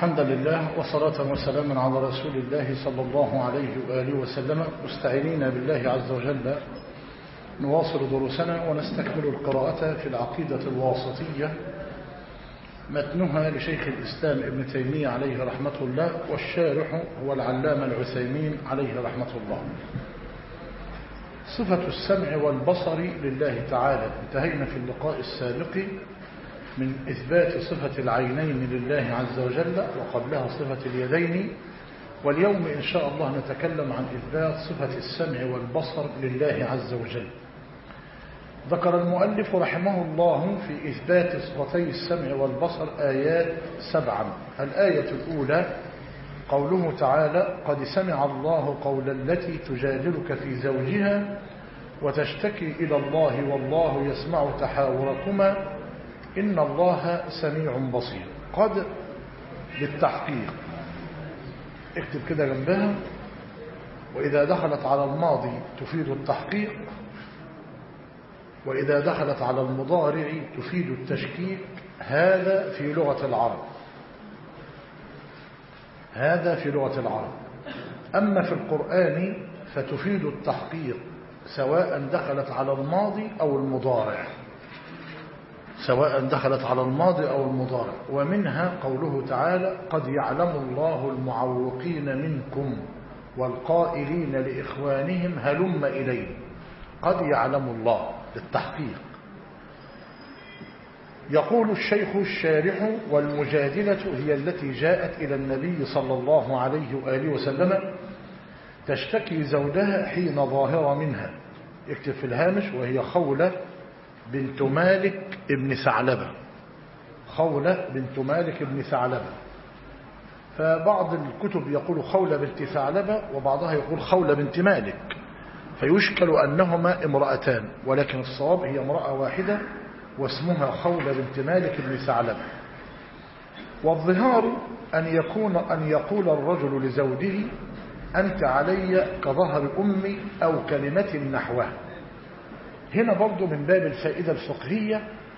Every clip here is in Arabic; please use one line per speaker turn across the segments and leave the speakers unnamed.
الحمد لله وصلاة وسلاما على رسول الله صلى الله عليه وآله وسلم، مستعينين بالله عز وجل نواصل دروسنا ونستكمل القراءة في العقيدة الواسطية، متنها لشيخ الإسلام ابن تيمية عليه رحمة الله، والشارح هو العلامة العثيمين عليه رحمة الله. صفة السمع والبصر لله تعالى. انتهينا في اللقاء السابق من إثبات صفة العينين لله عز وجل، وقبلها صفة اليدين، واليوم إن شاء الله نتكلم عن إثبات صفة السمع والبصر لله عز وجل. ذكر المؤلف رحمه الله في إثبات صفتي السمع والبصر آيات 7. الآية الأولى قوله تعالى: قد سمع الله قول التي تجادلك في زوجها وتشتكي إلى الله والله يسمع تحاوركما إن الله سميع بصير. قد بالتحقيق، اكتب كده جنبها، وإذا دخلت على الماضي تفيد التحقيق، وإذا دخلت على المضارع تفيد التشكيك. هذا في لغة العرب، هذا في لغة العرب. أما في القرآن فتفيد التحقيق سواء دخلت على الماضي أو المضارع، سواء دخلت على الماضي أو المضارع. ومنها قوله تعالى: قد يعلم الله المعوقين منكم والقائلين لإخوانهم هلم إليه. قد يعلم الله للتحقيق. يقول الشيخ الشارح: والمجادلة هي التي جاءت إلى النبي صلى الله عليه وآله وسلم تشتكي زوجها حين ظاهر منها. اكتب في الهامش: وهي خولة بنت مالك ابن ثعلبة. خولة بنت مالك ابن ثعلبة. فبعض الكتب يقول خولة بنت ثعلبة، وبعضها يقول خولة بنت مالك، فيشكل أنهما امرأتان، ولكن الصواب هي امرأة واحدة واسمها خولة بنت مالك ابن ثعلبة. والظهار أن يقول الرجل لزوجه: أنت علي كظهر أمي، أو كلمة نحوه. هنا برضو من باب الفائدة الفقهية،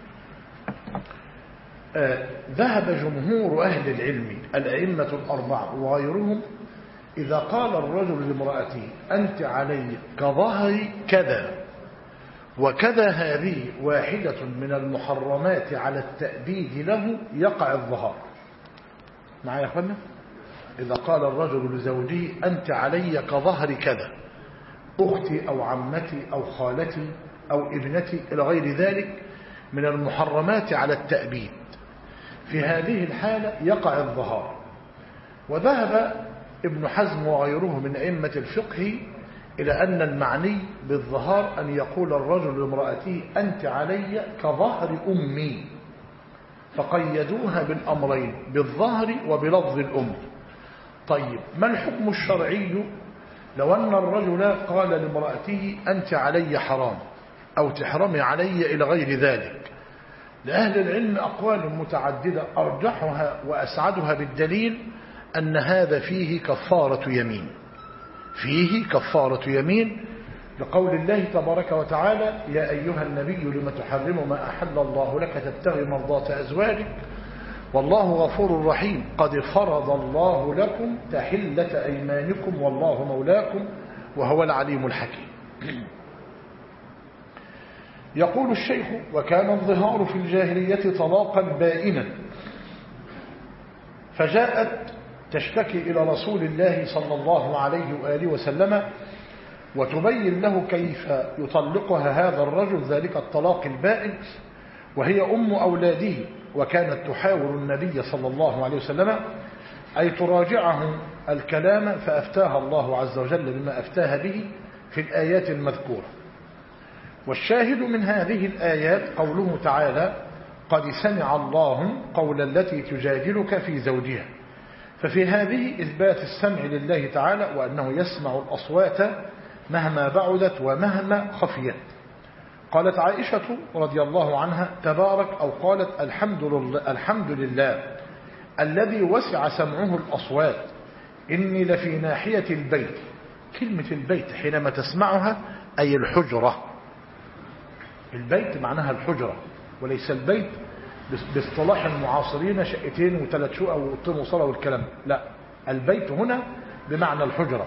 ذهب جمهور أهل العلم الأئمة الأربعة وغيرهم إذا قال الرجل لامرأته أنت علي كظهر كذا وكذا، هذه واحدة من المحرمات على التأبيد له، يقع الظهار. معايا يا أخوانا؟ إذا قال الرجل لزوجه أنت علي كظهر كذا، أختي أو عمتي أو خالتي أو ابنتي إلى غير ذلك من المحرمات على التأبيد، في هذه الحالة يقع الظهار. وذهب ابن حزم وغيره من أئمة الفقه إلى أن المعني بالظهار أن يقول الرجل لامرأته أنت علي كظهر أمي، فقيدوها بالأمرين، بالظهر وبلفظ الأم. طيب، ما الحكم الشرعي لو أن الرجل قال لامرأته أنت علي حرام أو تحرمي علي إلى غير ذلك؟ لأهل العلم أقوال متعددة، أرجحها وأسعدها بالدليل أن هذا فيه كفارة يمين، فيه كفارة يمين، لقول الله تبارك وتعالى: يا أيها النبي لم تحرم ما أحل الله لك تبتغي مرضات أزواجك والله غفور رحيم قد فرض الله لكم تحلة أيمانكم والله مولاكم وهو العليم الحكيم. يقول الشيخ: وكان الظهار في الجاهلية طلاقا بائنا، فجاءت تشتكي إلى رسول الله صلى الله عليه وآله وسلم وتبين له كيف يطلقها هذا الرجل ذلك الطلاق البائن، وهي أم أولاده، وكانت تحاور النبي صلى الله عليه وسلم أي تراجعه الكلام، فأفتاها الله عز وجل بما أفتاها به في الآيات المذكورة. والشاهد من هذه الآيات قوله تعالى: قد سمع الله قول التي تجادلك في زوجها. ففي هذه إثبات السمع لله تعالى، وأنه يسمع الأصوات مهما بعدت ومهما خفيت. قالت عائشة رضي الله عنها: تبارك، أو قالت الحمد لله الذي وسع سمعه الأصوات، إني لفي ناحية البيت. كلمة البيت حينما تسمعها أي الحجرة. البيت معناها الحجرة، وليس البيت باصطلاح المعاصرين شقتين وثلاث شقق وأوضتين وصالة والكلام. لا، البيت هنا بمعنى الحجرة.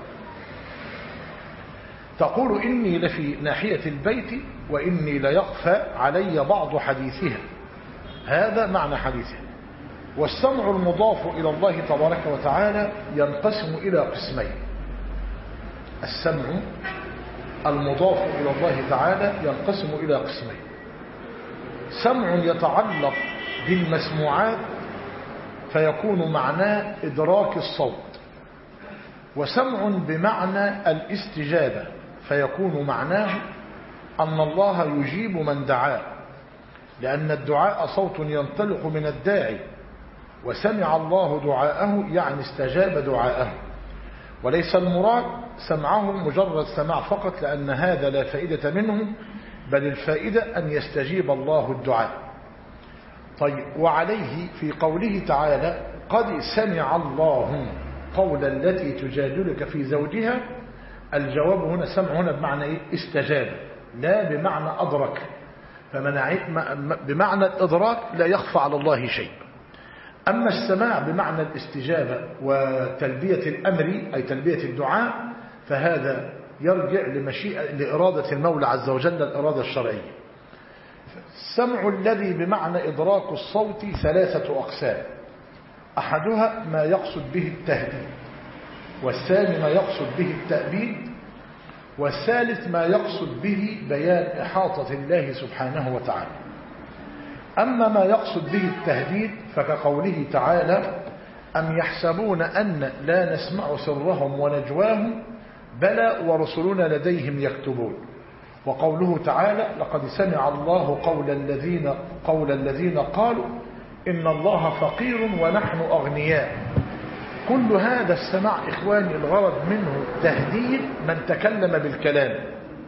تقول إني لفي ناحية البيت وإني ليخفى علي بعض حديثها، هذا معنى حديثها. والسمع المضاف إلى الله تبارك وتعالى ينقسم إلى قسمين. السمع المضاف إلى الله تعالى ينقسم إلى قسمين: سمع يتعلق بالمسموعات فيكون معناه إدراك الصوت، وسمع بمعنى الاستجابة فيكون معناه أن الله يجيب من دعاه، لأن الدعاء صوت ينطلق من الداعي، وسمع الله دعاءه يعني استجاب دعاءه. وليس المراد سمعه مجرد سماع فقط، لأن هذا لا فائدة منه، بل الفائدة أن يستجيب الله الدعاء. طيب، وعليه في قوله تعالى: قد سمع الله قول التي تجادلك في زوجها، الجواب هنا سمع هنا بمعنى إيه؟ استجاب، لا بمعنى أدرك. بمعنى الإدراك لا يخفى على الله شيء. أما السماع بمعنى الاستجابة وتلبية الأمر أي تلبية الدعاء، فهذا يرجع لإرادة المولى عز وجل، الإرادة الشرعية. السمع الذي بمعنى إدراك الصوت ثلاثة أقسام: أحدها ما يقصد به التهديد، والثاني ما يقصد به التأبيد، والثالث ما يقصد به بيان إحاطة الله سبحانه وتعالى. أما ما يقصد به التهديد فكقوله تعالى: أم يحسبون أن لا نسمع سرهم ونجواهم بلى ورسلنا لديهم يكتبون. وقوله تعالى: لقد سمع الله قول الذين قالوا إن الله فقير ونحن أغنياء. كل هذا السماع إخواني الغرض منه تهديد من تكلم بالكلام.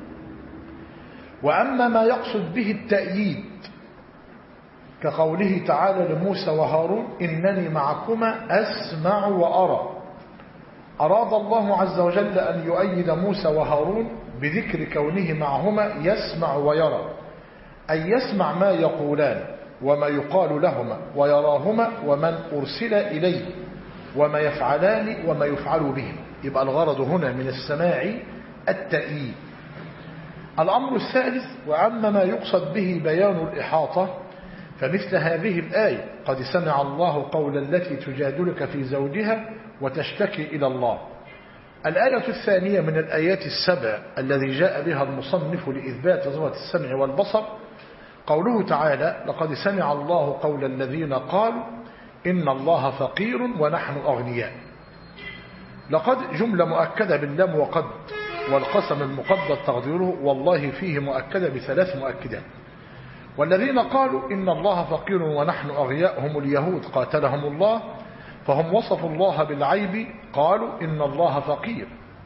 وأما ما يقصد به التأييد كقوله تعالى لموسى وهارون: إنني معكما أسمع وأرى. أراد الله عز وجل أن يؤيد موسى وهارون بذكر كونه معهما يسمع ويرى، أي يسمع ما يقولان وما يقال لهما، ويراهما ومن أرسل إليه، وما يفعلان وما يفعل بهم. يبقى الغرض هنا من السماع التأييد. الأمر الثالث: وأما ما يقصد به بيان الإحاطة فمثل هذه الآية: قد سمع الله قول التي تجادلك في زوجها وتشتكي إلى الله. الآية الثانية من الآيات السبع الذي جاء بها المصنف لإثبات صفة السمع والبصر قوله تعالى: لقد سمع الله قول الذين قالوا إن الله فقير ونحن أغنياء. لقد جملة مؤكدة باللام وقد، والقسم المقدر تقديره والله فيه مؤكدة بثلاث مؤكدات. والذين قالوا إن الله فقير ونحن أغنياء هم اليهود قاتلهم الله، فهم وصفوا الله بالعيب، قالوا إن الله فقير.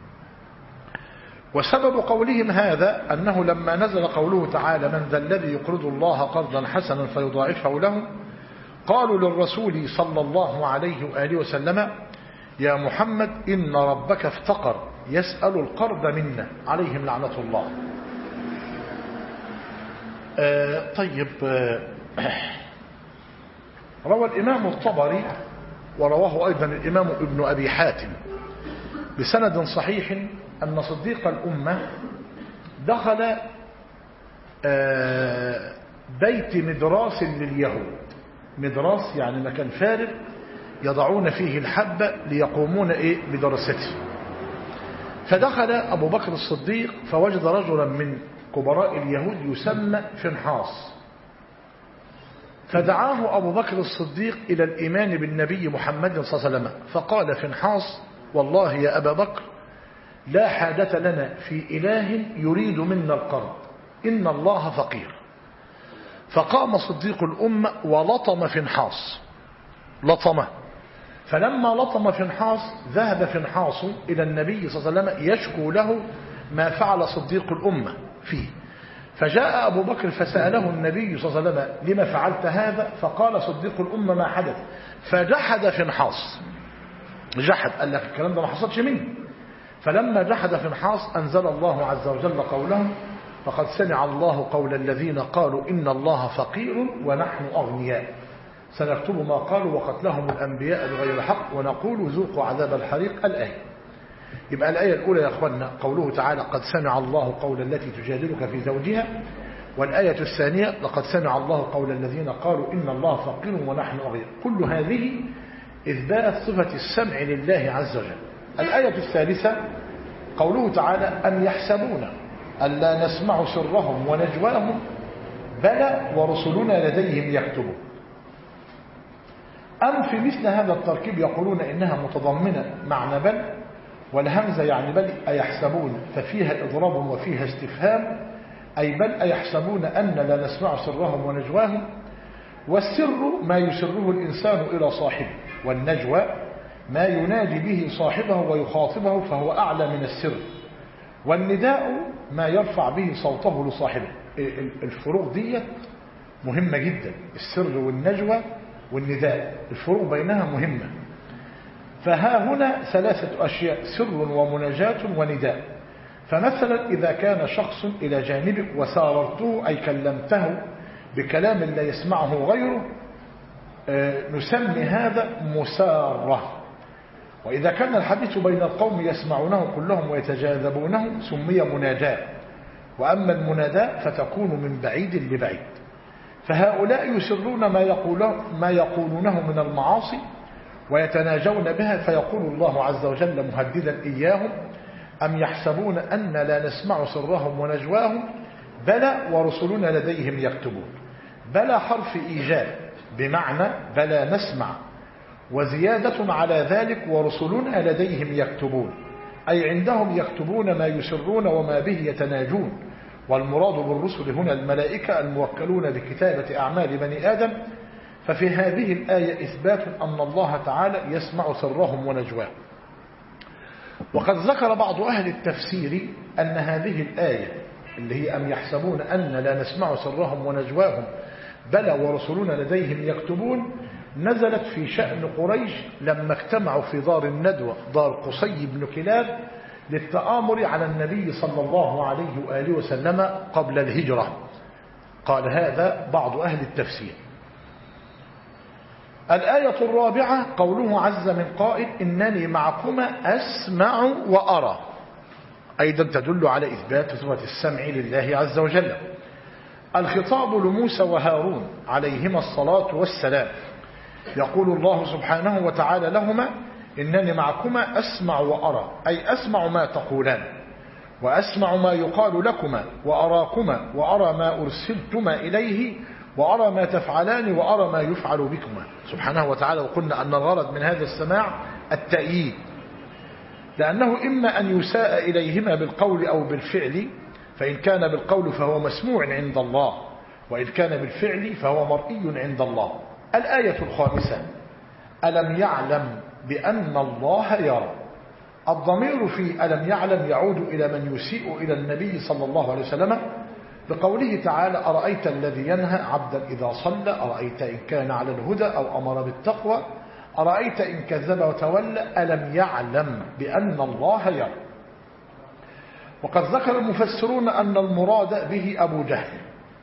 وسبب قولهم هذا أنه لما نزل قوله تعالى: من ذا الذي يقرض الله قرضا حسنا فيضاعفه له، قالوا للرسول صلى الله عليه وآله وسلم: يا محمد إن ربك افتقر يسأل القرض منا، عليهم لعنة الله. طيب، روى الإمام الطبري ورواه أيضا الإمام ابن أبي حاتم بسند صحيح أن صديق الأمة دخل بيت مدراس لليهود. مدراس يعني مكان فارغ يضعون فيه الحبة ليقومون بدراسته. فدخل أبو بكر الصديق فوجد رجلا من كبراء اليهود يسمى فنحاص، فدعاه أبو بكر الصديق إلى الإيمان بالنبي محمد صلى الله عليه وسلم. فقال فنحاص: والله يا أبا بكر لا حاجة لنا في إله يريد منا القرض، إن الله فقير. فقام صديق الأمة ولطم فنحاص، لطمه. فلما لطم فنحاص ذهب فنحاص إلى النبي صلى الله عليه وسلم يشكو له ما فعل صديق الأمة فيه. فجاء أبو بكر فسأله النبي صلى الله عليه وسلم: لما فعلت هذا؟ فقال صديق الأمة: ما حدث. فجحد فنحاص، جحد، قال لك الكلام ده ما حصلش مني. فلما جحد فنحاص أنزل الله عز وجل قوله: فقد سمع الله قول الذين قالوا إن الله فقير ونحن أغنياء. سنكتب ما قالوا وقتلهم الأنبياء بغير حق ونقول ذوقوا عذاب الحريق. الآية. يبقى الآية الأولى يا أخوانا قوله تعالى قد سمع الله قول التي تجادلك في زوجها، والآية الثانية لقد سمع الله قول الذين قالوا إن الله فقير ونحن أغنياء. كل هذه إثبات صفة السمع لله عز وجل. الآية الثالثة قوله تعالى أم يحسبون ألا نسمع سرهم ونجواهم بلى ورسلنا لديهم يكتبون. أم في مثل هذا التركيب يقولون إنها متضمنة معنى بل، والهمزة يعني بل أيحسبون ففيها إضراب وفيها استفهام، أي بل أيحسبون أن لا نسمع سرهم ونجواهم. والسر ما يسره الإنسان إلى صاحبه، والنجوى ما ينادي به صاحبه ويخاطبه فهو أعلى من السر، والنداء ما يرفع به صوته لصاحبه. الفروق دي مهمة جدا، السر والنجوى والنداء الفروق بينها مهمة. فها هنا ثلاثة أشياء سر ومناجاة ونداء. فمثلا إذا كان شخص إلى جانبك وساررته أي كلمته بكلام لا يسمعه غيره نسمي هذا مسارة. وإذا كان الحديث بين القوم يسمعونه كلهم ويتجاذبونه سمي مناجاة. وأما المناداة فتكون من بعيد لبعيد. فهؤلاء يسرون ما يقولونه من المعاصي ويتناجون بها، فيقول الله عز وجل مهددا إياهم أم يحسبون أن لا نسمع سرهم ونجواهم بلى ورسلنا لديهم يكتبون. بلى حرف إيجاب بمعنى بلى نسمع، وزيادة على ذلك ورسلنا لديهم يكتبون، أي عندهم يكتبون ما يسرون وما به يتناجون. والمراد بالرسل هنا الملائكة الموكلون بكتابة أعمال بني آدم. ففي هذه الآية إثبات أن الله تعالى يسمع سرهم ونجواهم. وقد ذكر بعض أهل التفسير أن هذه الآية اللي هي أم يحسبون أن لا نسمع سرهم ونجواهم بلى ورسلنا لديهم يكتبون نزلت في شأن قريش لما اجتمعوا في دار الندوة دار قصي بن كلاب للتآمر على النبي صلى الله عليه وآله وسلم قبل الهجرة. قال هذا بعض أهل التفسير. الآية الرابعة قوله عز من قائل إنني معكما أسمع وأرى، أيضا تدل على إثبات صفة السمع لله عز وجل. الخطاب لموسى وهارون عليهما الصلاة والسلام. يقول الله سبحانه وتعالى لهما إنني معكما أسمع وأرى، أي أسمع ما تقولان وأسمع ما يقال لكما وأراكما وأرى ما أرسلتما إليه وأرى ما تفعلان وأرى ما يفعل بكما سبحانه وتعالى. وقلنا أن الغرض من هذا السماع التأييد، لأنه إما أن يساء إليهما بالقول أو بالفعل، فإن كان بالقول فهو مسموع عند الله، وإن كان بالفعل فهو مرئي عند الله. الآية الخامسة ألم يعلم بأن الله يرى. الضمير في ألم يعلم يعود إلى من يسيء إلى النبي صلى الله عليه وسلم بقوله تعالى أرأيت الذي ينهى عبدا إذا صلى، أرأيت إن كان على الهدى أو أمر بالتقوى، أرأيت إن كذب وتولى. ألم يعلم بأن الله يرى. وقد ذكر المفسرون أن المراد به أبو جهل.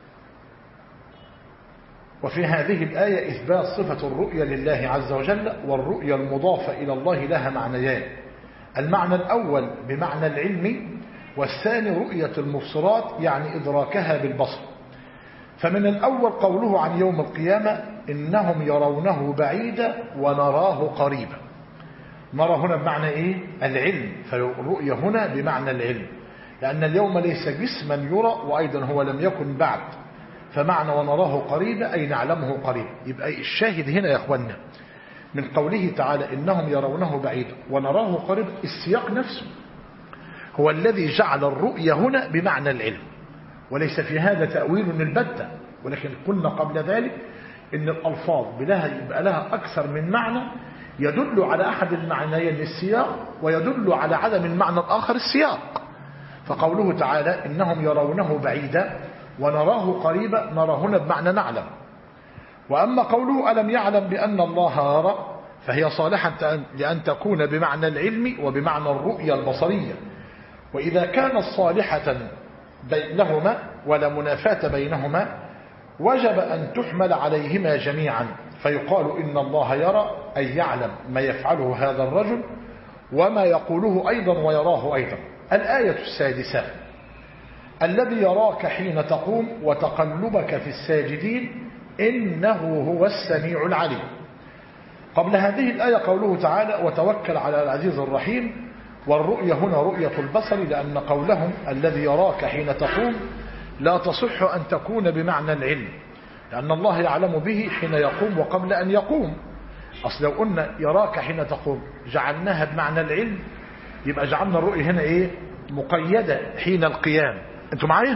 وفي هذه الآية إثبات صفة الرؤية لله عز وجل، والرؤية المضافة إلى الله لها معنيان. المعنى الأول بمعنى العلم، والثاني رؤية المبصرات يعني إدراكها بالبصر. فمن الأول قوله عن يوم القيامة إنهم يرونه بعيدا ونراه قريبا. نرى هنا بمعنى إيه؟ العلم. فالرؤية هنا بمعنى العلم، لأن اليوم ليس جسما يرى، وأيضا هو لم يكن بعد. فمعنى ونراه قريبا أي نعلمه قريبا. يبقى الشاهد هنا يا أخوانا من قوله تعالى إنهم يرونه بعيدا ونراه قريبا، السياق نفسه هو الذي جعل الرؤية هنا بمعنى العلم، وليس في هذا تأويل البتة. ولكن قلنا قبل ذلك إن الألفاظ يبقى لها أكثر من معنى يدل على أحد المعنيين السياق، ويدل على عدم المعنى الآخر السياق. فقوله تعالى إنهم يرونه بعيدا ونراه قريبا، نرى هنا بمعنى نعلم. وأما قوله ألم يعلم بأن الله يرى فهي صالحة لأن تكون بمعنى العلم وبمعنى الرؤية البصرية. وإذا كانت صالحة بينهما ولا منافاة بينهما وجب أن تحمل عليهما جميعا، فيقال إن الله يرى، أي يعلم ما يفعله هذا الرجل وما يقوله أيضا ويراه أيضا. الآية السادسة: الذي يراك حين تقوم وتقلبك في الساجدين إنه هو السميع العليم. قبل هذه الآية قوله تعالى: وتوكل على العزيز الرحيم، والرؤية هنا رؤية البصر، لأن قولهم الذي يراك حين تقوم لا تصح أن تكون بمعنى العلم، لأن الله يعلم به حين يقوم وقبل أن يقوم. أصل لو قلنا يراك حين تقوم جعلناها بمعنى العلم، يبقى جعلنا الرؤية هنا إيه؟ مقيدة حين القيام. أنتوا معايا؟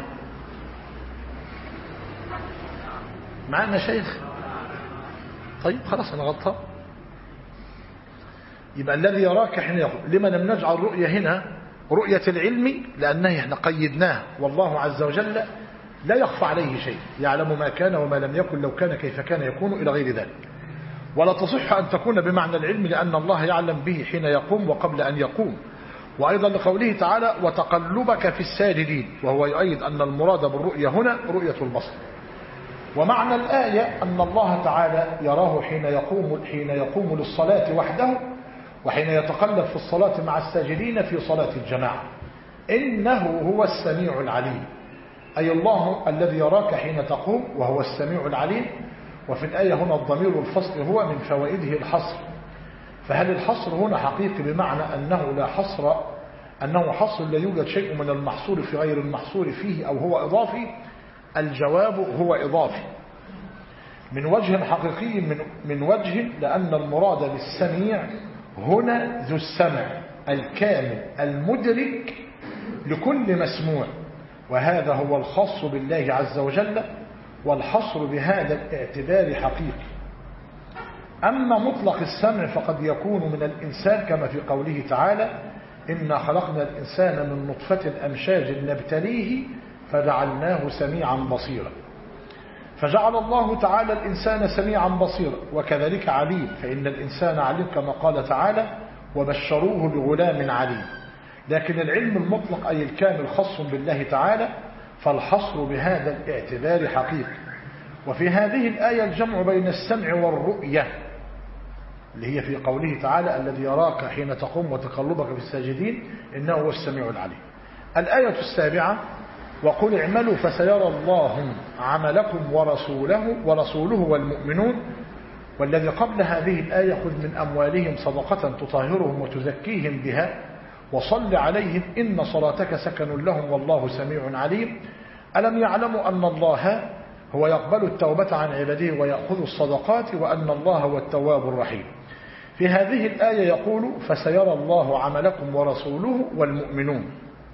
معانا شيخ؟ طيب خلاص أنا غلطان. يبقى الذي يراك حين يقوم. لما لم نجعل رؤية هنا رؤية العلم؟ لأنه احنا قيدناه، والله عز وجل لا يخفى عليه شيء، يعلم ما كان وما لم يكن، لو كان كيف كان يكون، إلى غير ذلك. ولا تصح أن تكون بمعنى العلم، لأن الله يعلم به حين يقوم وقبل أن يقوم. وأيضا لقوله تعالى: وتقلبك في الساجدين، وهو يؤيد أن المراد بالرؤية هنا رؤية البصر. ومعنى الآية أن الله تعالى يراه حين يقوم للصلاة وحده، وحين يتقلب في الصلاة مع الساجدين في صلاة الجماعة. إنه هو السميع العليم، أي الله الذي يراك حين تقوم وهو السميع العليم. وفي الآية هنا الضمير الفصل هو من فوائده الحصر. فهل الحصر هنا حقيقي بمعنى أنه حصر لا يوجد شيء من المحصور في غير المحصور فيه، أو هو إضافي؟ الجواب هو إضافي من وجه حقيقي، من وجه لأن المراد بالسميع هنا ذو السمع الكامل المدرك لكل مسموع، وهذا هو الخاص بالله عز وجل، والحصر بهذا الاعتبار حقيقي. أما مطلق السمع فقد يكون من الإنسان، كما في قوله تعالى: إنا خلقنا الإنسان من نطفة أمشاج نبتليه فجعلناه سميعا بصيرا. فجعل الله تعالى الإنسان سميعا بصيرا، وكذلك عليم، فإن الإنسان عليم كما قال تعالى: وبشروه بغلام عليم. لكن العلم المطلق أي الكامل خاص بالله تعالى، فالحصر بهذا الاعتبار حقيقي. وفي هذه الآية الجمع بين السمع والرؤية، اللي هي في قوله تعالى: الذي يراك حين تقوم وتقلبك في الساجدين إنه هو السميع العليم. الآية السابعة: وقل اعملوا فسيرى الله عملكم ورسوله والمؤمنون. والذي قبل هذه الآية: خذ من أموالهم صدقة تطهرهم وتزكيهم بها وصل عليهم إن صلاتك سكن لهم والله سميع عليم. ألم يعلموا أن الله هو يقبل التوبة عن عباده ويأخذ الصدقات، وأن الله هو التواب الرحيم. في هذه الآية يقول: فسيرى الله عملكم ورسوله والمؤمنون.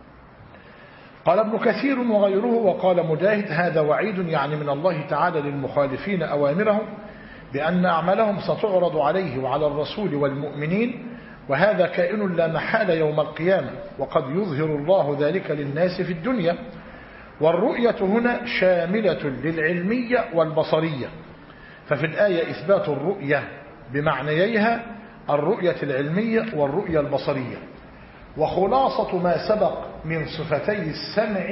قال ابن كثير وغيره وقال مجاهد: هذا وعيد، يعني من الله تعالى للمخالفين أوامرهم، بأن أعمالهم ستعرض عليه وعلى الرسول والمؤمنين، وهذا كائن لا محالة يوم القيامة، وقد يظهر الله ذلك للناس في الدنيا. والرؤية هنا شاملة للعلمية والبصرية، ففي الآية إثبات الرؤية بمعنييها: الرؤية العلمية والرؤية البصرية. وخلاصة ما سبق من صفتي السمع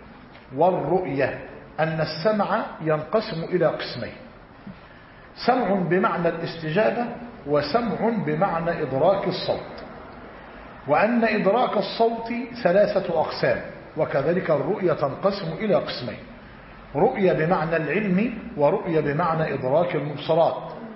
والرؤية أن السمع ينقسم إلى قسمين: سمع بمعنى الاستجابة، وسمع بمعنى إدراك الصوت. وأن إدراك الصوت 3 أقسام، وكذلك الرؤية تنقسم إلى قسمين: رؤية بمعنى العلم، ورؤية بمعنى إدراك المبصرات،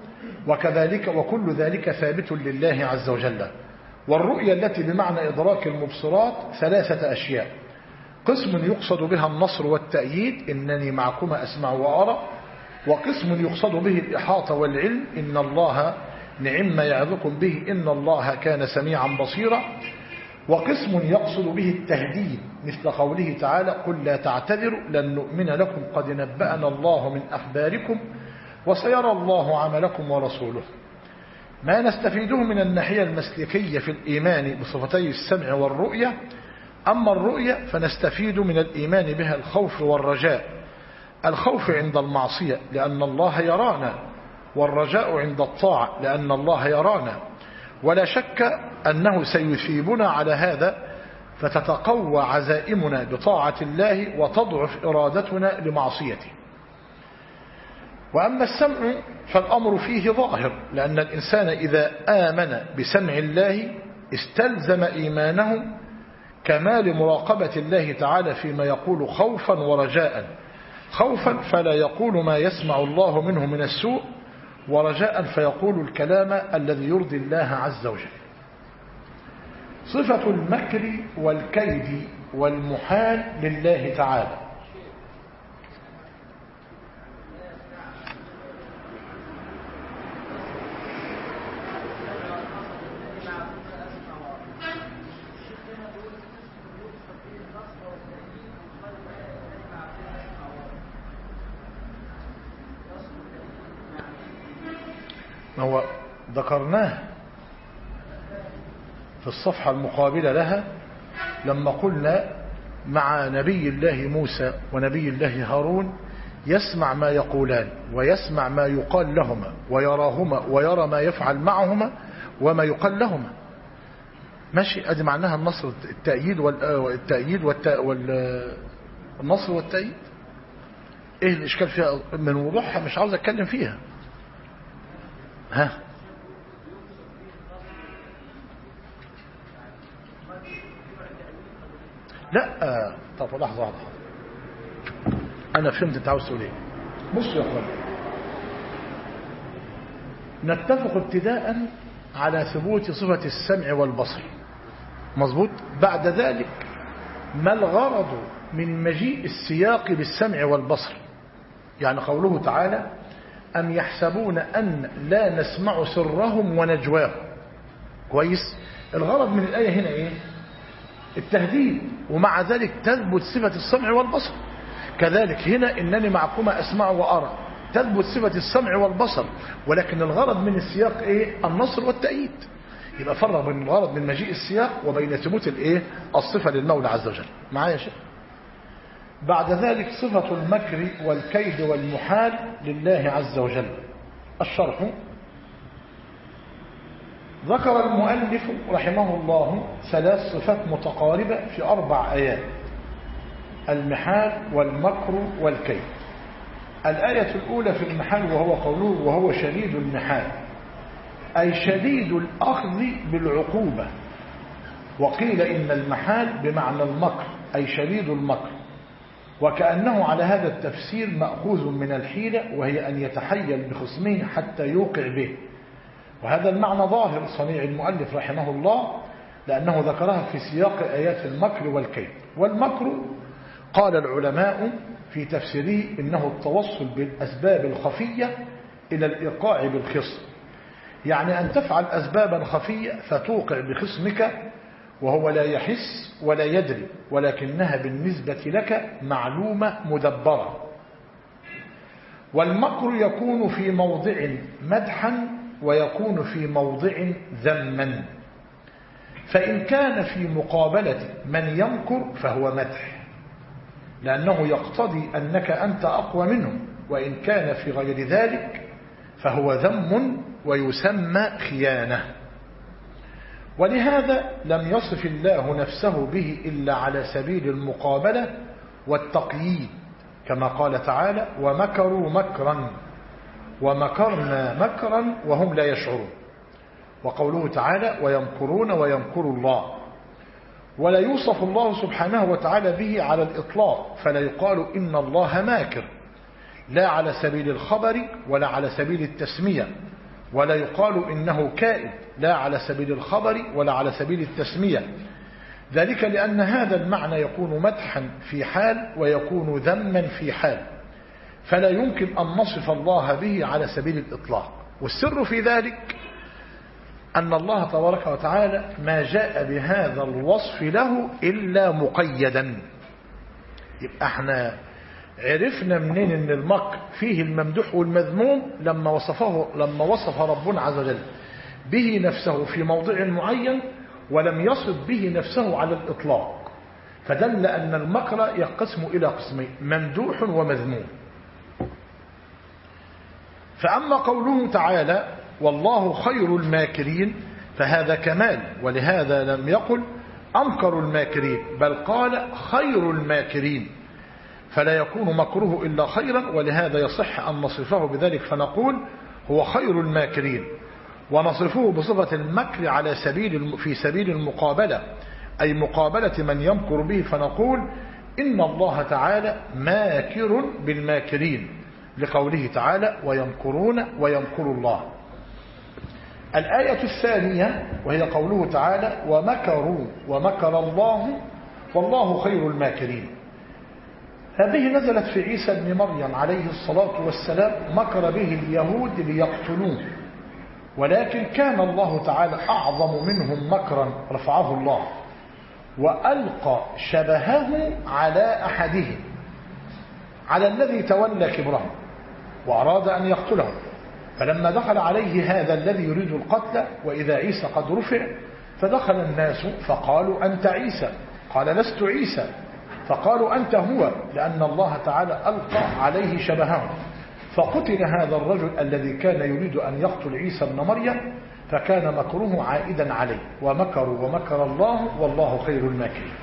وكل ذلك ثابت لله عز وجل. والرؤية التي بمعنى إدراك المبصرات 3 أشياء: قسم يقصد بها النصر والتأييد، إنني معكما أسمع وأرى. وقسم يقصد به الإحاطة والعلم، إن الله نعم ما يعظكم به إن الله كان سميعا بصيرا. وقسم يقصد به التهديد، مثل قوله تعالى: قل لا تعتذروا لن نؤمن لكم قد نبأنا الله من أخباركم وسيرى الله عملكم ورسوله. ما نستفيده من الناحية المسلكية في الإيمان بصفتي السمع والرؤية. أما الرؤية فنستفيد من الإيمان بها الخوف والرجاء: الخوف عند المعصية لأن الله يرانا، والرجاء عند الطاعة لأن الله يرانا. ولا شك أنه سيثيبنا على هذا، فتتقوى عزائمنا بطاعة الله وتضعف إرادتنا لمعصيته. وأما السمع فالأمر فيه ظاهر، لأن الإنسان إذا آمن بسمع الله استلزم إيمانه كمال مراقبة الله تعالى فيما يقول خوفا ورجاء. خوفا فلا يقول ما يسمع الله منه من السوء، ورجاء فيقول الكلام الذي يرضي الله عز وجل. صفة المكر والكيد والمحال لله تعالى. ما هو ذكرناه في الصفحة المقابلة لها لما قلنا مع نبي الله موسى ونبي الله هارون يسمع ما يقولان ويسمع ما يقال لهما ويراهما ويرى ما يفعل معهما وما يقال لهما. ماشي، ادي معناها النصر التأييد والنصر والتأييد. ايه الاشكال فيها من وضوحها؟ مش عاوز اتكلم فيها. ها لا، طب لحظة واحدة، أنا فهمت أنت عاوز تقول إيه. بص يا أخوان، نتفق ابتداء على ثبوت صفة السمع والبصر، مظبوط. بعد ذلك ما الغرض من مجيء السياق بالسمع والبصر؟ يعني قوله تعالى أم يحسبون أن لا نسمع سرهم ونجواهم. كويس، الغرض من الآية هنا إيه؟ التهديد، ومع ذلك تثبت صفة السمع والبصر. كذلك هنا إنني معكما أسمع وأرى، تثبت صفة السمع والبصر، ولكن الغرض من السياق إيه؟ النصر والتأييد. يبقى فرق بين الغرض من مجيء السياق وبين ثبوت الإيه؟ الصفة للمولى عز وجل. معايا شيء؟ بعد ذلك صفة المكر والكيد والمحال لله عز وجل. الشرح: ذكر المؤلف رحمه الله 3 صفات متقاربة في 4 آيات: المحال والمكر والكيد. الآية الأولى في المحال وهو قوله وهو شديد المحال، أي شديد الأخذ بالعقوبة. وقيل إن المحال بمعنى المكر، أي شديد المكر، وكأنه على هذا التفسير مأخوذ من الحيلة، وهي أن يتحيل بخصمه حتى يوقع به. وهذا المعنى ظاهر صنيع المؤلف رحمه الله، لأنه ذكرها في سياق آيات المكر والكيد. والمكر قال العلماء في تفسيره إنه التوصل بالأسباب الخفية إلى الإيقاع بالخصم، يعني أن تفعل أسبابا خفية فتوقع بخصمك وهو لا يحس ولا يدري، ولكنها بالنسبة لك معلومة مدبرة. والمكر يكون في موضع مدحا ويكون في موضع ذما، فإن كان في مقابلة من يمكر فهو مدح، لأنه يقتضي أنك أنت أقوى منه، وإن كان في غير ذلك فهو ذم ويسمى خيانة. ولهذا لم يصف الله نفسه به إلا على سبيل المقابلة والتقييد، كما قال تعالى ومكروا مكرا ومكرنا مكرا وهم لا يشعرون. وقوله تعالى ويمكرون ويمكر الله. ولا يوصف الله سبحانه وتعالى به على الإطلاق، فلا يقال إن الله ماكر، لا على سبيل الخبر ولا على سبيل التسمية، ولا يقال إنه كائد، لا على سبيل الخبر ولا على سبيل التسمية. ذلك لأن هذا المعنى يكون مدحا في حال ويكون ذما في حال، فلا يمكن أن نصف الله به على سبيل الإطلاق. والسر في ذلك أن الله تبارك وتعالى ما جاء بهذا الوصف له إلا مقيدا. يبقى احنا عرفنا منين ان المكر فيه الممدوح والمذموم لما وصف ربنا عز وجل به نفسه في موضع معين، ولم يصف به نفسه على الإطلاق، فدل أن المكر ينقسم إلى قسمين: ممدوح ومذموم. فأما قوله تعالى والله خير الماكرين فهذا كمال، ولهذا لم يقل أمكر الماكرين، بل قال خير الماكرين، فلا يكون مكروه إلا خيرا، ولهذا يصح أن نصفه بذلك فنقول هو خير الماكرين، ونصفه بصفة المكر على في سبيل المقابلة، أي مقابلة من يمكر به، فنقول إن الله تعالى ماكر بالماكرين، لقوله تعالى ويمكرون ويمكر الله. الآية الثانية وهي قوله تعالى ومكروا ومكر الله والله خير الماكرين. هذه نزلت في عيسى بن مريم عليه الصلاة والسلام، مكر به اليهود ليقتلوه، ولكن كان الله تعالى أعظم منهم مكرا رفعه الله وألقى شبهه على أحدهم، على الذي تولى كبره وأراد أن يقتله، فلما دخل عليه هذا الذي يريد القتل وإذا عيسى قد رفع، فدخل الناس فقالوا أنت عيسى، قال لست عيسى، فقالوا أنت هو، لأن الله تعالى ألقى عليه شبهه، فقتل هذا الرجل الذي كان يريد أن يقتل عيسى بن مريم، فكان مكروه عائدا عليه، ومكروا ومكر الله والله خير الماكرين.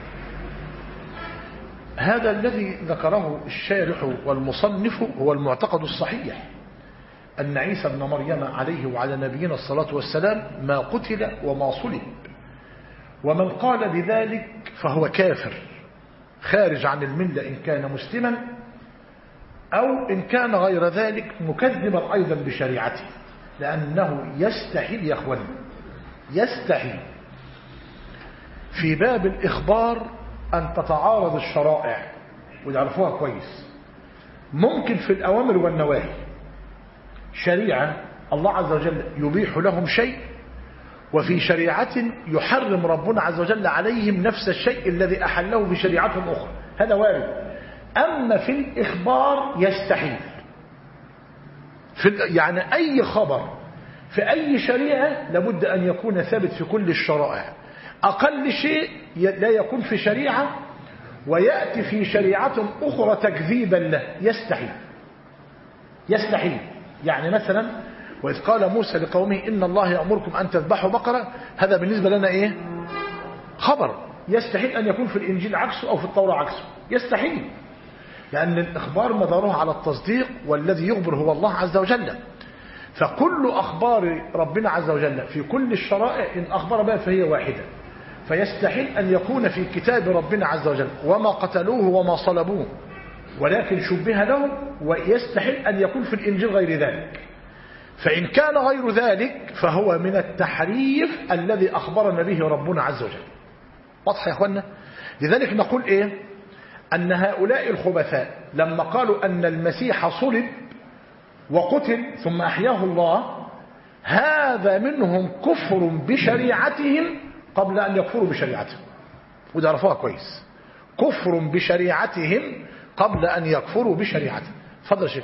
هذا الذي ذكره الشارح والمصنف هو المعتقد الصحيح، أن عيسى بن مريم عليه وعلى نبينا الصلاة والسلام ما قتل وما صلب، ومن قال بذلك فهو كافر خارج عن الملة إن كان مسلما، أو إن كان غير ذلك مكذبا أيضا بشريعته، لأنه يستحيل يا أخوان، يستحيل في باب الإخبار أن تتعارض الشرائع، ويعرفوها كويس. ممكن في الأوامر والنواهي شريعة الله عز وجل يبيح لهم شيء، وفي شريعة يحرم ربنا عز وجل عليهم نفس الشيء الذي أحله بشريعة أخرى، هذا وارد. أما في الإخبار يستحيل، يعني أي خبر في أي شريعة لابد أن يكون ثابت في كل الشرائع، أقل شيء لا يكون في شريعة ويأتي في شريعة أخرى تكذيبا له، يستحيل يستحيل. يعني مثلا وإذ قال موسى لقومه إن الله يأمركم أن تذبحوا بقرة، هذا بالنسبة لنا إيه؟ خبر، يستحيل أن يكون في الإنجيل عكسه أو في التوراة عكسه، يستحيل، لأن الإخبار مداره على التصديق، والذي يخبر هو الله عز وجل. فكل أخبار ربنا عز وجل في كل الشرائع إن أخبر بها فهي واحدة، فيستحيل أن يكون في كتاب ربنا عز وجل وما قتلوه وما صلبوه ولكن شبه لهم، ويستحيل أن يكون في الإنجيل غير ذلك. فإن كان غير ذلك فهو من التحريف الذي أخبرنا به ربنا عز وجل. واضح يا أخوانا؟ لذلك نقول إيه؟ أن هؤلاء الخبثاء لما قالوا أن المسيح صلب وقتل ثم أحياه الله، هذا منهم كفر بشريعتهم قبل أن يكفروا بشريعتهم، وده عرفوها كويس، كفر بشريعتهم قبل أن يكفروا بشريعتهم. تفضل يا شيخ.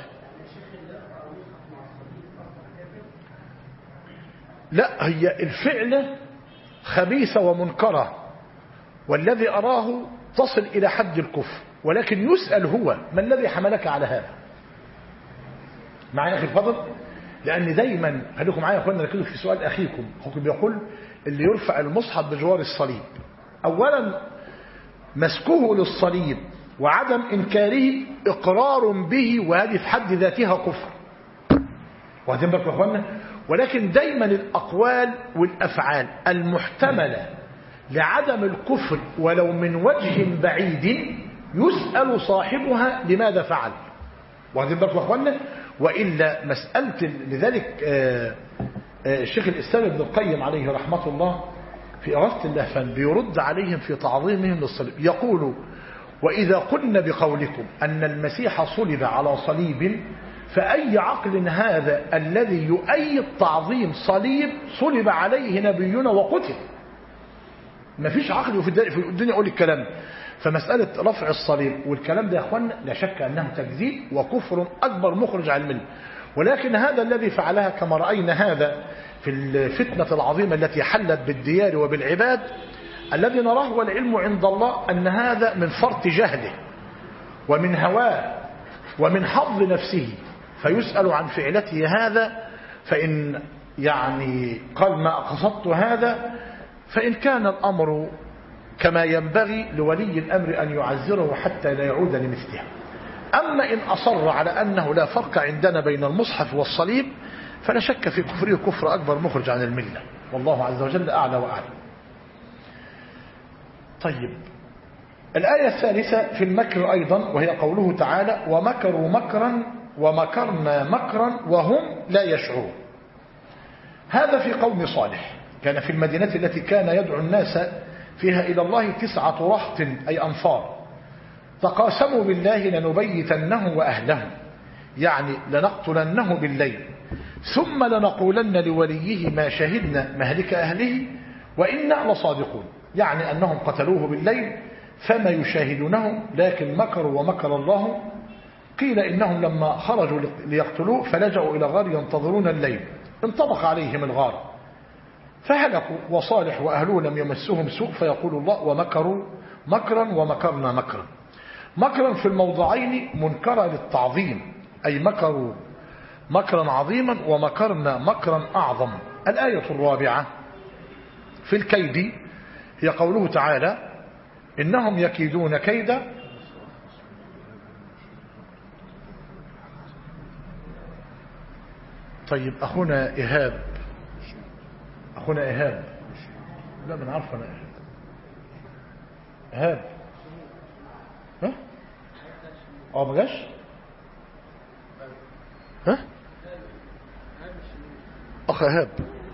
لا، هي الفعل خبيثة ومنكرة، والذي أراه تصل إلى حد الكفر، ولكن يسأل هو ما الذي حملك على هذا؟ معايا أخي الفضل؟ لأن دايما خليكم معايا يا أخوانا، ركزوا في سؤال أخيكم. أخوكم بيقول اللي يرفع المصحف بجوار الصليب، أولا مسكه للصليب وعدم إنكاره إقرار به، وهذه في حد ذاتها كفر، واخدين بالكم يا أخوانا؟ ولكن دايما الأقوال والأفعال المحتملة لعدم الكفر ولو من وجه بعيد يسأل صاحبها لماذا فعل، واخدين بالكم يا أخوانا؟ وإلا مسألة لذلك الشيخ الإسلام ابن القيم عليه رحمة الله في إغاثة اللهفان بيرد عليهم في تعظيمهم للصليب، يقول وإذا قلنا بقولكم أن المسيح صلب على صليب، فأي عقل هذا الذي يؤيد تعظيم صليب صلب عليه نبينا وقتل؟ ما فيش عقل في الدنيا يقول الكلام. فمسألة رفع الصليب والكلام ده يا أخوانا لا شك أنه تكذيب وكفر أكبر مخرج عن الملة، ولكن هذا الذي فعلها كما رأينا هذا في الفتنة العظيمة التي حلت بالديار وبالعباد، الذي نراه والعلم عند الله أن هذا من فرط جهله ومن هواه ومن حظ نفسه، فيسأل عن فعلته هذا، فإن يعني قال ما قصدت هذا، فإن كان الأمر كما ينبغي لولي الأمر أن يعزره حتى لا يعود لمثله. أما إن أصر على أنه لا فرق عندنا بين المصحف والصليب فلا شك في كفره كفر أكبر مخرج عن الملة، والله عز وجل أعلى وأعلم. طيب، الآية الثالثة في المكر أيضا، وهي قوله تعالى: ومكروا مكرا ومكرنا مكرا وهم لا يشعرون. هذا في قوم صالح، كان في المدينة التي كان يدعو الناس فيها إلى الله 9 رهط أي أنفار، تقاسموا بالله لنبيتنه وأهله، يعني لنقتلنه بالليل ثم لنقولن لوليه ما شهدنا مهلك أهله وإنا لصادقون، يعني أنهم قتلوه بالليل فما يشاهدونه، لكن مكروا ومكر الله. قيل إنهم لما خرجوا ليقتلوه فلجأوا إلى غار ينتظرون الليل، انطبق عليهم الغار فهلكوا، وصالح وأهله لم يمسهم سوء، فيقول الله: ومكروا مكرا ومكرنا مكرا. مكرا في الموضعين منكرا للتعظيم، أي مكروا مكرا عظيما ومكرنا مكرا أعظم. الآية الرابعة في الكيد هي قوله تعالى: إنهم يكيدون كيدا. طيب، أخونا إيهاب لا من عارف أنا إيهاب ها؟ ما جاش؟ ها؟ أخ إيهاب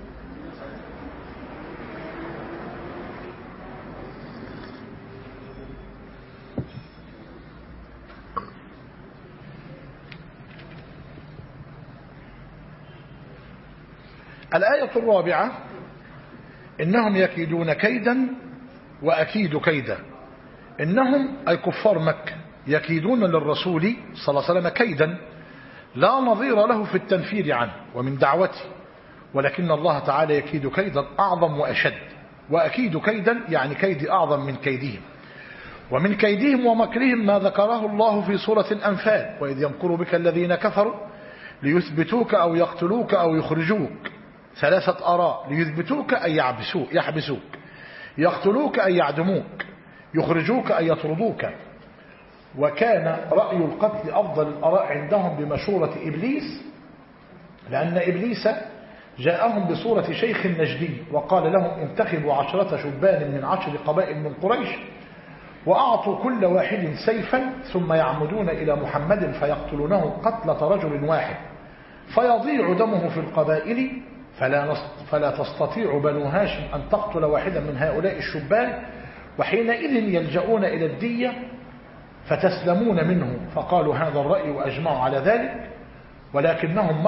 الآية الرابعة: إنهم يكيدون كيدا وأكيد كيدا. إنهم أي كفار مكة يكيدون للرسول صلى الله عليه وسلم كيدا لا نظير له في التنفير عنه ومن دعوته، ولكن الله تعالى يكيد كيدا أعظم وأشد. وأكيد كيدا يعني كيد أعظم من كيدهم، ومن كيدهم ومكرهم ما ذكره الله في سورة الأنفال: وإذ يمكر بك الذين كفروا ليثبتوك أو يقتلوك أو يخرجوك. 3 آراء: ليثبتوك أي يحبسوك، يقتلوك أي يعدموك، يخرجوك أي يطردوك. وكان رأي القتل أفضل الآراء عندهم بمشورة إبليس، لأن إبليس جاءهم بصورة شيخ نجدي وقال لهم: انتخبوا 10 شبان من 10 قبائل من قريش وأعطوا كل واحد سيفا ثم يعمدون إلى محمد فيقتلونه قتلة رجل واحد فيضيع دمه في القبائل فلا تستطيع بنو هاشم أن تقتل واحدا من هؤلاء الشبان، وحينئذ يلجؤون إلى الدية فتسلمون منه. فقالوا هذا الرأي وأجمعوا على ذلك، ولكنهم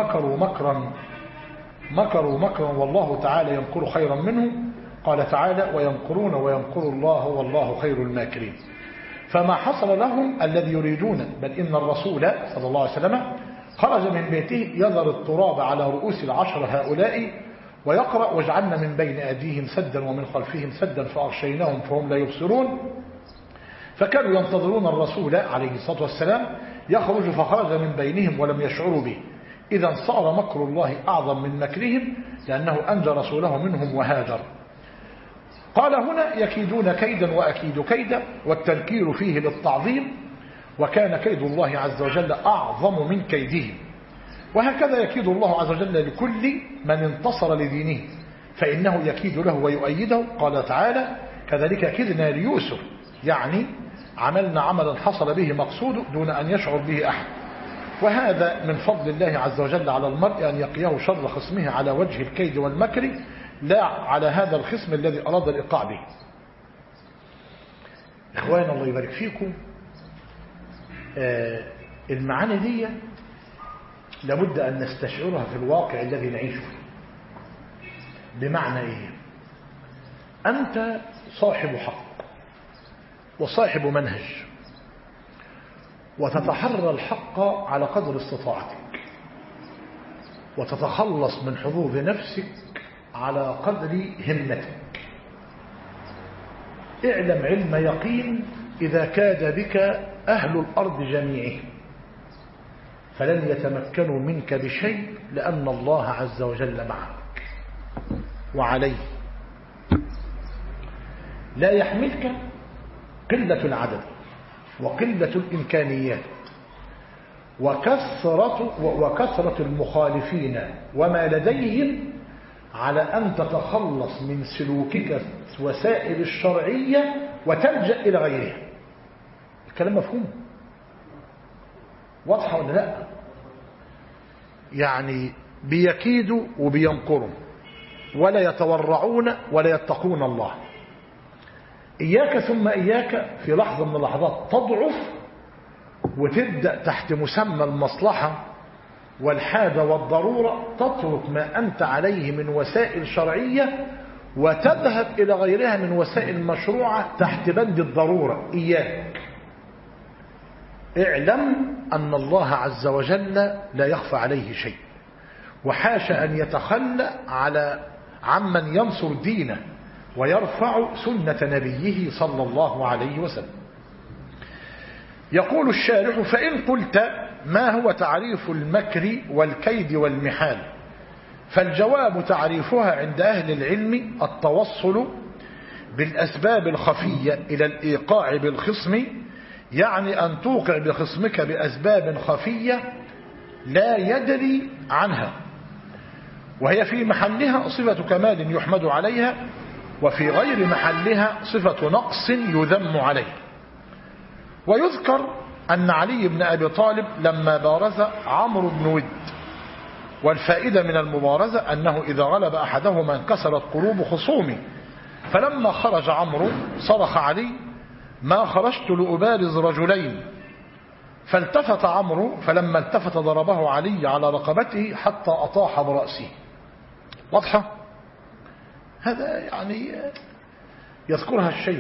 مكروا مكرا والله تعالى يمكر خيرا منهم. قال تعالى: ويمكرون ويمكر الله والله خير الماكرين. فما حصل لهم الذي يريدون، بل إن الرسول صلى الله عليه وسلم خرج من بيته يذر التراب على رؤوس 10 هؤلاء ويقرأ: واجعلنا من بين أيديهم سدا ومن خلفهم سدا فأغشيناهم فهم لا يبصرون. فكانوا ينتظرون الرسول عليه الصلاة والسلام يخرج، فخرج من بينهم ولم يشعروا به. إذا صار مكر الله أعظم من مكرهم، لأنه أنجى رسوله منهم وهاجر. قال هنا: يكيدون كيدا وأكيد كيدا، والتنكير فيه للتعظيم، وكان كيد الله عز وجل أعظم من كيدهم. وهكذا يكيد الله عز وجل لكل من انتصر لدينه، فإنه يكيد له ويؤيده. قال تعالى: كذلك كدنا ليوسف، يعني عملنا عملا حصل به مقصوده دون أن يشعر به أحد. وهذا من فضل الله عز وجل على المرء أن يقيه شر خصمه على وجه الكيد والمكر، لا على هذا الخصم الذي أراد الإيقاع به. إخوان الله يبارك فيكم، المعاني دي لابد أن نستشعرها في الواقع الذي نعيشه فيه. بمعنى إيه؟ أنت صاحب حق وصاحب منهج، وتتحرى الحق على قدر استطاعتك، وتتخلص من حظوظ نفسك على قدر همتك. اعلم علم يقين: إذا كاد بك أهل الأرض جميعهم فلن يتمكنوا منك بشيء، لأن الله عز وجل معك. وعليه لا يحملك قلة العدد وقلة الإمكانيات وكثرة المخالفين وما لديهم على أن تتخلص من سلوكك وسائل الشرعية وتلجأ إلى غيرها. الكلام مفهوم؟ واضحة ولا لا؟ يعني بيكيدوا وبينقروا ولا يتورعون ولا يتقون الله. إياك ثم إياك في لحظة من اللحظات تضعف وتبدأ تحت مسمى المصلحة والحاجة والضرورة تترك ما أنت عليه من وسائل شرعية وتذهب إلى غيرها من وسائل مشروعة تحت بند الضرورة. إياك، اعلم أن الله عز وجل لا يخفى عليه شيء، وحاش أن يتخلى عمن ينصر دينه ويرفع سنة نبيه صلى الله عليه وسلم. يقول الشارح: فإن قلت ما هو تعريف المكر والكيد والمحال؟ فالجواب تعريفها عند أهل العلم التوصل بالأسباب الخفية إلى الإيقاع بالخصم، يعني أن توقع بخصمك بأسباب خفية لا يدري عنها، وهي في محلها صفة كمال يحمد عليها، وفي غير محلها صفة نقص يذم عليه. ويذكر أن علي بن أبي طالب لما بارز عمرو بن ود، والفائدة من المبارزة أنه إذا غلب أحدهما انكسرت قلوب خصومه، فلما خرج عمرو صرخ علي: ما خرجت لأبارز رجلين، فالتفت عمرو، فلما التفت ضربه علي على رقبته حتى أطاح برأسه. واضحة؟ هذا يعني يذكرها الشيخ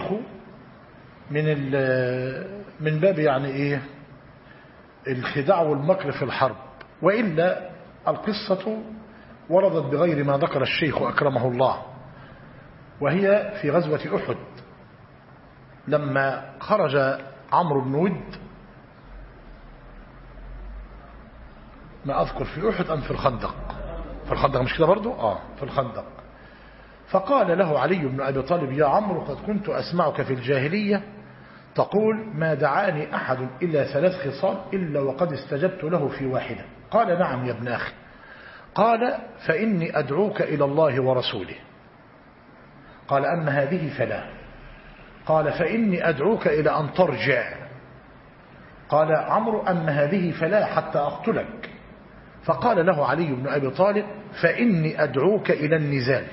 من باب يعني إيه الخداع والمكر في الحرب، وإلا القصة وردت بغير ما ذكر الشيخ أكرمه الله، وهي في غزوة أحد لما خرج عمرو بن ود، ما أذكر في أحد أم في الخندق، في الخندق مش كده برضو؟ في الخندق. فقال له علي بن أبي طالب: يا عمرو، قد كنت أسمعك في الجاهلية تقول ما دعاني أحد إلا 3 خصال إلا وقد استجبت له في واحدة. قال: نعم يا ابن أخي. قال: فإني أدعوك إلى الله ورسوله. قال: أما هذه فلا. قال: فإني أدعوك إلى أن ترجع. قال عمرو: أما هذه فلا حتى أقتلك. فقال له علي بن أبي طالب: فإني أدعوك إلى النزال.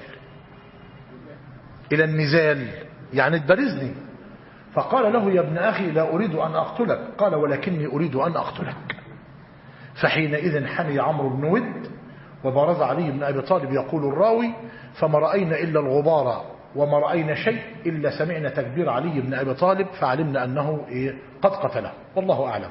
إلى النزال يعني تبرزني. فقال له: يا ابن أخي لا أريد أن أقتلك. قال: ولكني أريد أن أقتلك. فحينئذ حمي عمرو بن ود وبارز علي بن أبي طالب. يقول الراوي: فما رأينا إلا الغبار وما رأينا شيء إلا سمعنا تكبير علي بن أبي طالب فعلمنا أنه قد قتله، والله أعلم.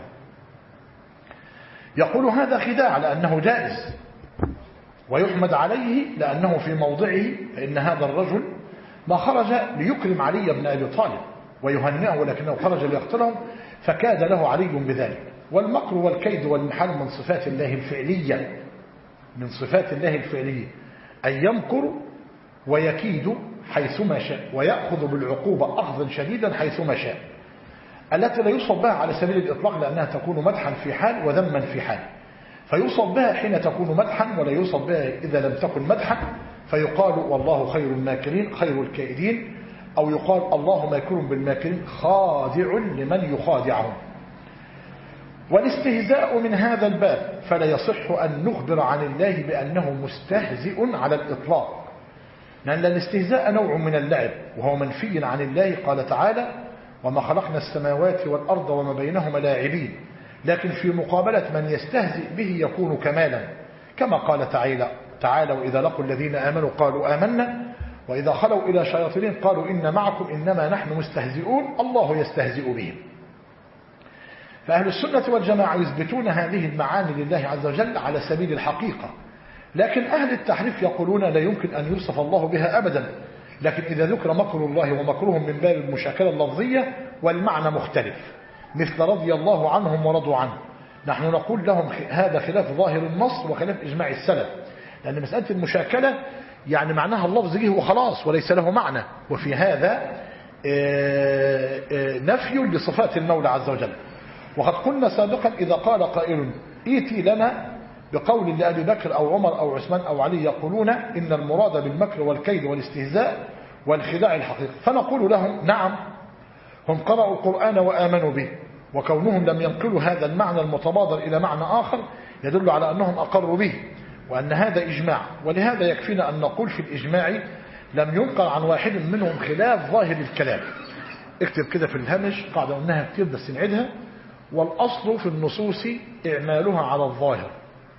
يقول هذا خداع لأنه جائز، ويحمد عليه لأنه في موضعه، فإن هذا الرجل ما خرج ليكرم علي بن أبي طالب ويهنئه، ولكنه خرج ليقتلهم، فكاد له علي بذلك. والمكر والكيد والمحال من صفات الله الفعلية، من صفات الله الفعلية أن يمكر ويكيد حيثما شاء، ويأخذ بالعقوبة أخذا شديدا حيثما شاء، التي لا يوصف بها على سبيل الإطلاق لأنها تكون مدحا في حال وذما في حال. فيوصف بها حين تكون مدحا، ولا يوصف بها إذا لم تكن مدحا، فيقال والله خير الماكرين خير الكائدين، أو يقال الله ماكر بالماكرين خادع لمن يخادعهم. والاستهزاء من هذا الباب فلا يصح أن نخبر عن الله بأنه مستهزئ على الإطلاق، لأن الاستهزاء نوع من اللعب وهو منفي عن الله. قال تعالى: وما خلقنا السماوات والأرض وما بينهما لاعبين. لكن في مقابلة من يستهزئ به يكون كمالا، كما قال تعالى: وإذا لقوا الذين آمنوا قالوا آمنا وإذا خلوا إلى شياطين قالوا إن معكم إنما نحن مستهزئون الله يستهزئ بهم. فأهل السنة والجماعة يثبتون هذه المعاني لله عز وجل على سبيل الحقيقة، لكن أهل التحريف يقولون لا يمكن أن يوصف الله بها أبدا. لكن إذا ذكر مكر الله ومكرهم من باب المشاكلة اللفظية والمعنى مختلف، مثل رضي الله عنهم ورضوا عنه، نحن نقول لهم هذا خلاف ظاهر النص وخلاف إجماع السلف، لأن مسألة المشاكلة يعني معناها اللفظ جه وخلاص وليس له معنى، وفي هذا نفي لصفات المولى عز وجل. وقد قلنا سابقا إذا قال قائل ائتي لنا بقول لأبي بكر أو عمر أو عثمان أو علي يقولون إن المراد بالمكر والكيد والاستهزاء والخداع الحقيقي، فنقول لهم نعم، هم قرأوا القرآن وآمنوا به، وكونهم لم ينقلوا هذا المعنى المتبادر إلى معنى آخر يدل على أنهم أقروا به، وأن هذا إجماع. ولهذا يكفينا أن نقول في الإجماع لم ينقل عن واحد منهم خلاف ظاهر الكلام. اكتب كده في الهامش قاعدة قلناها كتير بس نعيدها: والأصل في النصوص إعمالها على الظاهر.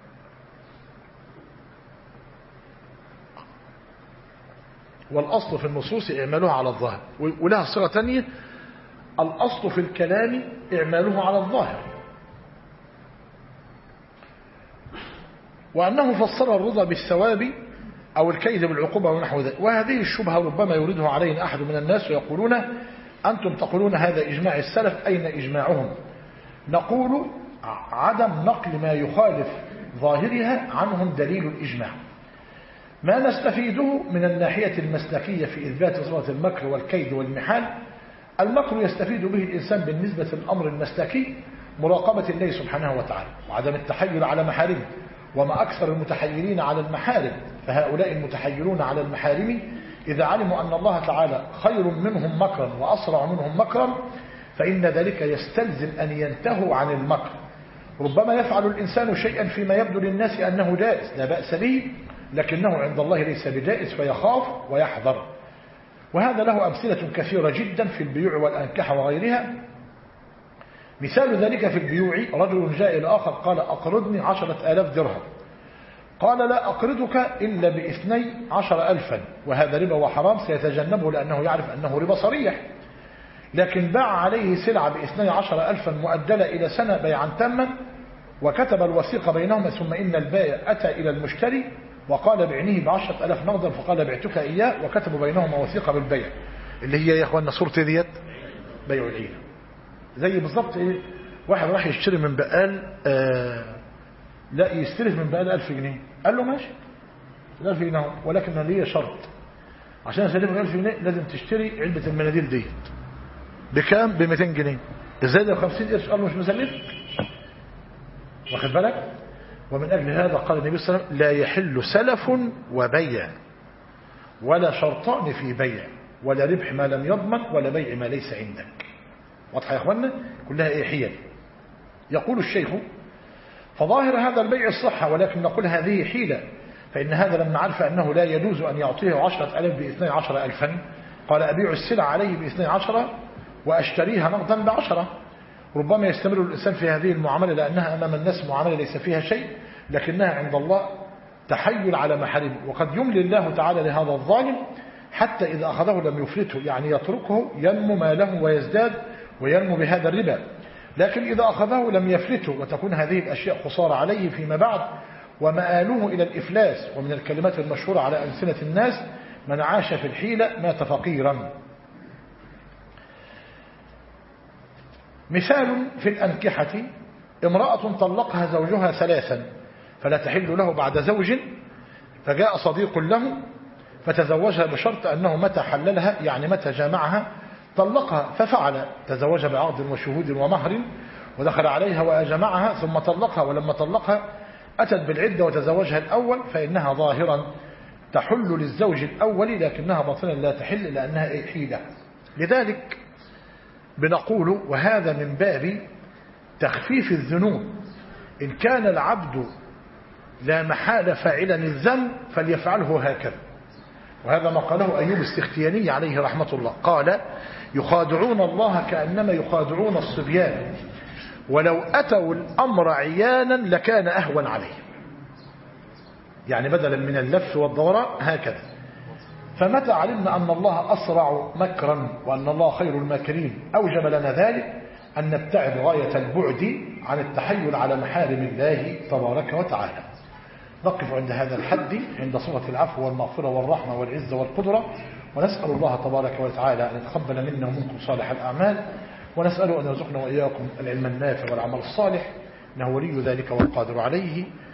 والأصل في النصوص إعمالها على الظاهر. ولها صيغة تانية: الأصل في الكلام إعماله على الظاهر. وأنه فسر الرضا بالثواب أو الكيد بالعقوبة ونحو ذلك. وهذه الشبهة ربما يريدها علينا أحد من الناس ويقولون أنتم تقولون هذا إجماع السلف، أين إجماعهم؟ نقول عدم نقل ما يخالف ظاهرها عنهم دليل الإجماع. ما نستفيده من الناحية المسلكية في إثبات صفة المكر والكيد والمحال: المكر يستفيد به الإنسان بالنسبة للأمر المسلكي مراقبة الله سبحانه وتعالى وعدم التحيل على محارمه، وما أكثر المتحيلين على المحارم، فهؤلاء المتحيلون على المحارم إذا علموا أن الله تعالى خير منهم مكرا وأسرع منهم مكرا فإن ذلك يستلزم أن ينتهوا عن المكر. ربما يفعل الإنسان شيئا فيما يبدو للناس أنه جائز لا بأس به، لكنه عند الله ليس بجائز فيخاف ويحذر. وهذا له أمثلة كثيرة جدا في البيوع والأنكحة وغيرها. مثال ذلك في البيوع: رجل جاء إلى آخر قال أقرضني 10,000 درهم، قال لا أقرضك إلا ب12,000، وهذا ربا وحرام سيتجنبه لأنه يعرف أنه ربا صريح، لكن باع عليه سلعة ب12,000 مؤجلة إلى سنة بيعا تاما، وكتب الوثيقة بينهما، ثم إن البائع أتى إلى المشتري وقال بعنيه ب10,000 نقدا، فقال بعتك إياه، وكتبوا بينهما وثيقة بالبيع، اللي هي يا أخوانا صورة ديت بيع العينة. زي بالضبط واحد راح يشتري من بقال لا يستلف من بقال 1000 جنيه، قال له ماشي 1000 جنيه، ولكن ليه شرط: عشان اسلفك 1000 جنيه لازم تشتري علبة المناديل ديت. بكام؟ ب200 جنيه. ازاي ده 50 قرش؟ قال له مش مسلفك. واخد بالك؟ ومن أجل هذا قال النبي صلى الله عليه وسلم: لا يحل سلف وبيع، ولا شرطان في بيع، ولا ربح ما لم يضمن، ولا بيع ما ليس عندك. واضحة يا اخوانا؟ كلها حيل. يقول الشيخ: فظاهر هذا البيع الصحة، ولكن نقول هذه حيلة، فإن هذا لما عرف أنه لا يجوز أن يعطيه 10,000 ب12,000 قال أبيع السلع عليه ب12 وأشتريها نقدا ب10. ربما يستمر الإنسان في هذه المعاملة لأنها أمام الناس معاملة ليس فيها شيء، لكنها عند الله تحيل على محارمه، وقد يملي الله تعالى لهذا الظالم حتى إذا أخذه لم يفلته، يعني يتركه ينمو ماله ويزداد وينمو بهذا الربا. لكن إذا أخذه لم يفلته، وتكون هذه الأشياء خسارة عليه فيما بعد ومآله إلى الإفلاس. ومن الكلمات المشهورة على ألسنة الناس: من عاش في الحيلة مات فقيرا. مثال في الأنكحة: امرأة طلقها زوجها 3 فلا تحل له بعد زوج، فجاء صديق له فتزوجها بشرط أنه متى حللها، يعني متى جامعها، طلقها، ففعل، تزوج بعقد وشهود ومهر، ودخل عليها وأجمعها، ثم طلقها، ولما طلقها أتت بالعدة وتزوجها الأول، فإنها ظاهرا تحل للزوج الأول، لكنها باطنا لا تحل لأنها حيلة. لذلك بنقول: وهذا من باب تخفيف الذنوب، إن كان العبد لا محال فاعلا الذنب فليفعله هكذا. وهذا ما قاله أيوب السختياني عليه رحمة الله، قال: يخادعون الله كأنما يخادعون الصبيان، ولو أتوا الأمر عيانا لكان أهون عليه، يعني بدلا من اللف والدوران هكذا. فمتى علمنا أن الله أسرع مكرا وأن الله خير الماكرين أوجب لنا ذلك أن نبتعد غاية البعد عن التحيل على محارم الله تبارك وتعالى. نقف عند هذا الحد، عند صفة العفو والمغفرة والرحمة والعزة والقدرة، ونسأل الله تبارك وتعالى أن يتقبل منا ومنكم صالح الأعمال، ونسأله أن يرزقنا وإياكم العلم النافع والعمل الصالح، إنه ولي ذلك والقادر عليه.